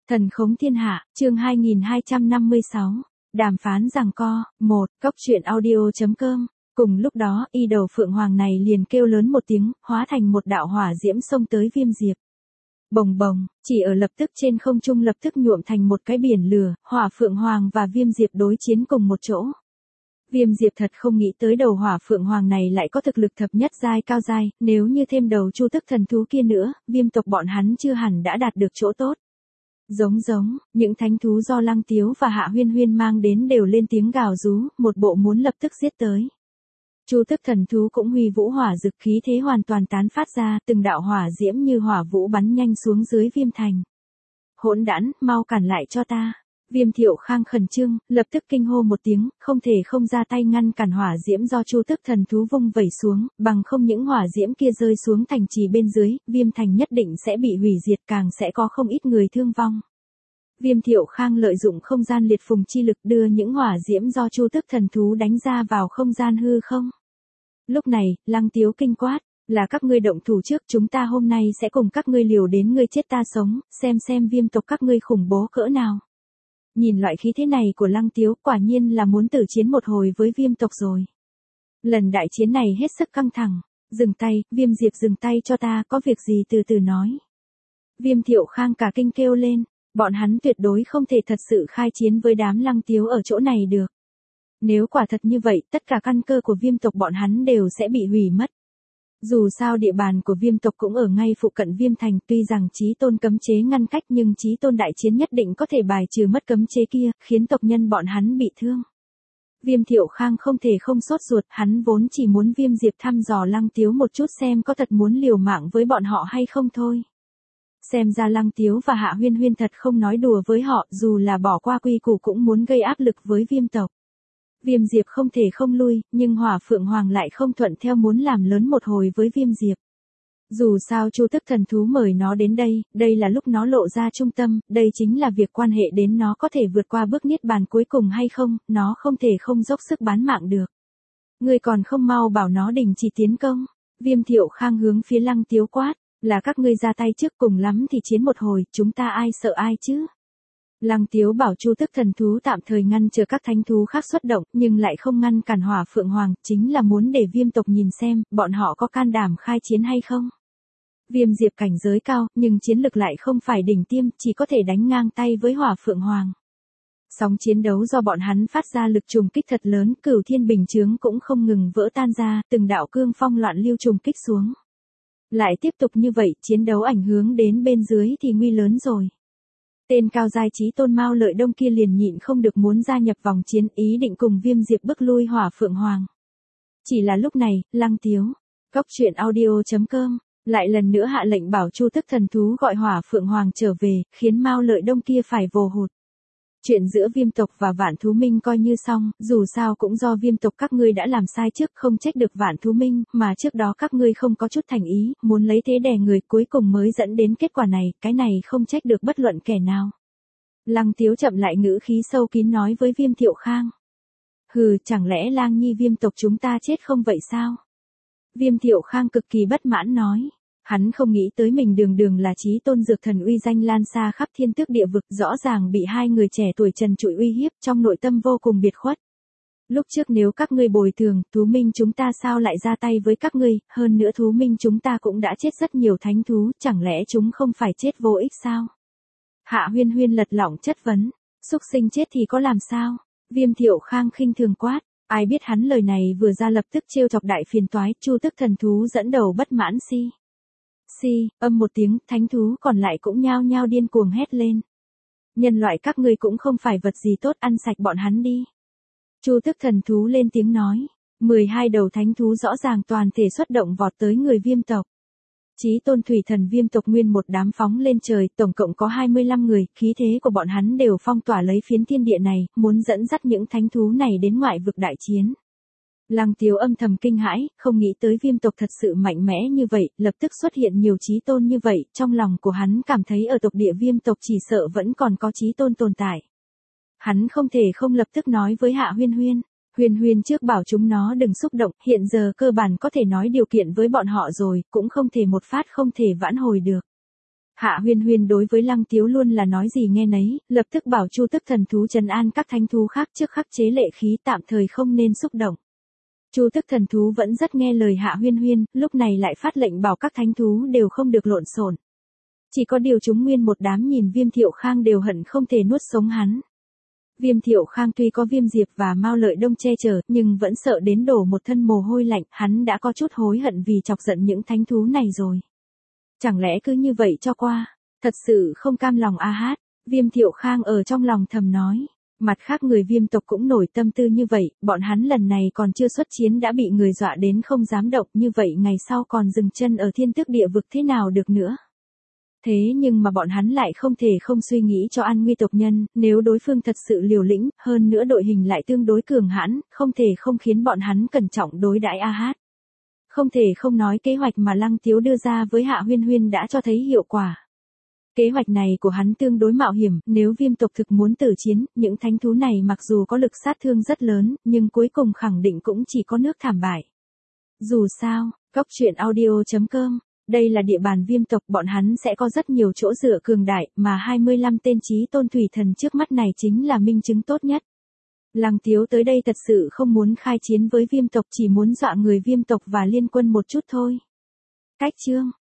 Thần khống thiên hạ, chương 2256, đàm phán giằng co, 1, cốc truyện audio.com. Cùng lúc đó, y đầu phượng hoàng này liền kêu lớn một tiếng, hóa thành một đạo hỏa diễm xông tới Viêm Diệp. Bồng bồng, chỉ ở lập tức trên không trung lập tức nhuộm thành một cái biển lửa, hỏa phượng hoàng và Viêm Diệp đối chiến cùng một chỗ. Viêm Diệp thật không nghĩ tới đầu hỏa phượng hoàng này lại có thực lực thập nhất giai cao giai, nếu như thêm đầu chu tức thần thú kia nữa, viêm tộc bọn hắn chưa hẳn đã đạt được chỗ tốt. Giống, những thánh thú do Lăng Tiếu và Hạ Huyên Huyên mang đến đều lên tiếng gào rú, một bộ muốn lập tức giết tới. Chu tức thần thú cũng huy vũ hỏa dực khí thế hoàn toàn tán phát ra, từng đạo hỏa diễm như hỏa vũ bắn nhanh xuống dưới Viêm Thành. Hỗn đản, mau cản lại cho ta. Viêm Thiệu Khang khẩn trương, lập tức kinh hô một tiếng, không thể không ra tay ngăn cản hỏa diễm do Chu tức thần thú vung vẩy xuống, bằng không những hỏa diễm kia rơi xuống thành trì bên dưới, Viêm Thành nhất định sẽ bị hủy diệt, càng sẽ có không ít người thương vong. Viêm Thiệu Khang lợi dụng không gian liệt phùng chi lực đưa những hỏa diễm do Chu tức thần thú đánh ra vào không gian hư không. Lúc này, Lăng Tiếu kinh quát, là các ngươi động thủ trước, chúng ta hôm nay sẽ cùng các ngươi liều đến ngươi chết ta sống, xem viêm tộc các ngươi khủng bố cỡ nào. Nhìn loại khí thế này của Lăng Tiếu, quả nhiên là muốn tử chiến một hồi với viêm tộc rồi. Lần đại chiến này hết sức căng thẳng. Dừng tay, Viêm Diệp dừng tay cho ta, có việc gì từ từ nói. Viêm Thiệu Khang cả kinh kêu lên, bọn hắn tuyệt đối không thể thật sự khai chiến với đám Lăng Tiếu ở chỗ này được. Nếu quả thật như vậy, tất cả căn cơ của viêm tộc bọn hắn đều sẽ bị hủy mất. Dù sao địa bàn của viêm tộc cũng ở ngay phụ cận Viêm Thành, tuy rằng Chí Tôn cấm chế ngăn cách nhưng Chí Tôn đại chiến nhất định có thể bài trừ mất cấm chế kia, khiến tộc nhân bọn hắn bị thương. Viêm Thiệu Khang không thể không sốt ruột, hắn vốn chỉ muốn Viêm Diệp thăm dò Lăng Tiếu một chút xem có thật muốn liều mạng với bọn họ hay không thôi. Xem ra Lăng Tiếu và Hạ Huyên Huyên thật không nói đùa với họ, dù là bỏ qua quy củ cũng muốn gây áp lực với viêm tộc. Viêm Diệp không thể không lui, nhưng Hỏa Phượng Hoàng lại không thuận theo muốn làm lớn một hồi với Viêm Diệp. Dù sao Chu tức thần thú mời nó đến đây là lúc nó lộ ra trung tâm, đây chính là việc quan hệ đến nó có thể vượt qua bước niết bàn cuối cùng hay không, nó không thể không dốc sức bán mạng được. Ngươi còn không mau bảo nó đình chỉ tiến công. Viêm Thiệu Khang hướng phía Lăng Tiếu quát, là các ngươi ra tay trước, cùng lắm thì chiến một hồi, chúng ta ai sợ ai chứ. Lăng Tiếu bảo Chu tức thần thú tạm thời ngăn chờ các thánh thú khác xuất động, nhưng lại không ngăn cản Hỏa Phượng Hoàng, chính là muốn để viêm tộc nhìn xem, bọn họ có can đảm khai chiến hay không. Viêm Diệp cảnh giới cao, nhưng chiến lực lại không phải đỉnh tiêm, chỉ có thể đánh ngang tay với Hỏa Phượng Hoàng. Sóng chiến đấu do bọn hắn phát ra lực trùng kích thật lớn, Cửu Thiên Bình Chướng cũng không ngừng vỡ tan ra, từng đạo cương phong loạn lưu trùng kích xuống. Lại tiếp tục như vậy, chiến đấu ảnh hưởng đến bên dưới thì nguy lớn rồi. Tên cao giai Chí Tôn Mao Lợi Đông kia liền nhịn không được muốn gia nhập vòng chiến, ý định cùng Viêm Diệp bức lui Hỏa Phượng Hoàng. Chỉ là lúc này, Lăng Tiếu, cốc truyện audio.com, lại lần nữa hạ lệnh bảo Chu tức thần thú gọi Hỏa Phượng Hoàng trở về, khiến Mao Lợi Đông kia phải vồ hụt. Chuyện giữa viêm tộc và Vạn Thú Minh coi như xong, dù sao cũng do viêm tộc các ngươi đã làm sai trước, không trách được Vạn Thú Minh, mà trước đó các ngươi không có chút thành ý, muốn lấy thế đè người, cuối cùng mới dẫn đến kết quả này, cái này không trách được bất luận kẻ nào. Lăng Tiếu chậm lại ngữ khí sâu kín nói với Viêm Thiệu Khang. Hừ, chẳng lẽ Lang Nhi viêm tộc chúng ta chết không vậy sao? Viêm Thiệu Khang cực kỳ bất mãn nói. Hắn không nghĩ tới mình đường là Chí Tôn dược thần uy danh lan xa khắp thiên tước địa vực, rõ ràng bị hai người trẻ tuổi trần trụi uy hiếp, trong nội tâm vô cùng biệt khuất. Lúc trước nếu các ngươi bồi thường, Thú Minh chúng ta sao lại ra tay với các ngươi, hơn nữa Thú Minh chúng ta cũng đã chết rất nhiều thánh thú, chẳng lẽ chúng không phải chết vô ích sao? Hạ Huyên Huyên lật lọng chất vấn, xúc sinh chết thì có làm sao? Viêm Thiệu Khang khinh thường quát, ai biết hắn lời này vừa ra lập tức trêu chọc đại phiền toái, Chu tức thần thú dẫn đầu bất mãn âm một tiếng, thánh thú còn lại cũng nhao nhao điên cuồng hét lên. Nhân loại các ngươi cũng không phải vật gì tốt, ăn sạch bọn hắn đi. Chu tức thần thú lên tiếng nói, 12 đầu thánh thú rõ ràng toàn thể xuất động vọt tới người viêm tộc. Chí Tôn thủy thần viêm tộc nguyên một đám phóng lên trời, tổng cộng có 25 người, khí thế của bọn hắn đều phong tỏa lấy phiến thiên địa này, muốn dẫn dắt những thánh thú này đến ngoại vực đại chiến. Lăng Tiếu âm thầm kinh hãi, không nghĩ tới viêm tộc thật sự mạnh mẽ như vậy, lập tức xuất hiện nhiều Chí Tôn như vậy, trong lòng của hắn cảm thấy ở tộc địa viêm tộc chỉ sợ vẫn còn có Chí Tôn tồn tại. Hắn không thể không lập tức nói với Hạ Huyên Huyên. Huyên Huyên trước bảo chúng nó đừng xúc động, hiện giờ cơ bản có thể nói điều kiện với bọn họ rồi, cũng không thể một phát không thể vãn hồi được. Hạ Huyên Huyên đối với Lăng Tiếu luôn là nói gì nghe nấy, lập tức bảo Chu Tức Thần Thú trấn an các thánh thú khác trước khắc chế lệ khí tạm thời không nên xúc động. Chu Tức Thần Thú vẫn rất nghe lời Hạ Huyên Huyên, lúc này lại phát lệnh bảo các thánh thú đều không được lộn xộn. Chỉ có điều chúng nguyên một đám nhìn Viêm Thiệu Khang đều hận không thể nuốt sống hắn. Viêm Thiệu Khang tuy có Viêm Diệp và Mao Lợi Đông che chở, nhưng vẫn sợ đến đổ một thân mồ hôi lạnh, hắn đã có chút hối hận vì chọc giận những thánh thú này rồi. Chẳng lẽ cứ như vậy cho qua, thật sự không cam lòng a hát, Viêm Thiệu Khang ở trong lòng thầm nói. Mặt khác người Viêm tộc cũng nổi tâm tư như vậy, bọn hắn lần này còn chưa xuất chiến đã bị người dọa đến không dám động, như vậy ngày sau còn dừng chân ở thiên tước địa vực thế nào được nữa. Thế nhưng mà bọn hắn lại không thể không suy nghĩ cho an nguy tộc nhân, nếu đối phương thật sự liều lĩnh, hơn nữa đội hình lại tương đối cường hãn, không thể không khiến bọn hắn cẩn trọng đối đãi a hát. Không thể không nói kế hoạch mà Lăng Tiếu đưa ra với Hạ Huyên Huyên đã cho thấy hiệu quả. Kế hoạch này của hắn tương đối mạo hiểm, nếu Viêm tộc thực muốn tử chiến, những thánh thú này mặc dù có lực sát thương rất lớn, nhưng cuối cùng khẳng định cũng chỉ có nước thảm bại. Dù sao, coctruyện.audio.com, đây là địa bàn Viêm tộc, bọn hắn sẽ có rất nhiều chỗ dựa cường đại, mà 25 tên chí tôn thủy thần trước mắt này chính là minh chứng tốt nhất. Lăng Tiếu tới đây thật sự không muốn khai chiến với Viêm tộc, chỉ muốn dọa người Viêm tộc và liên quân một chút thôi. Cách chương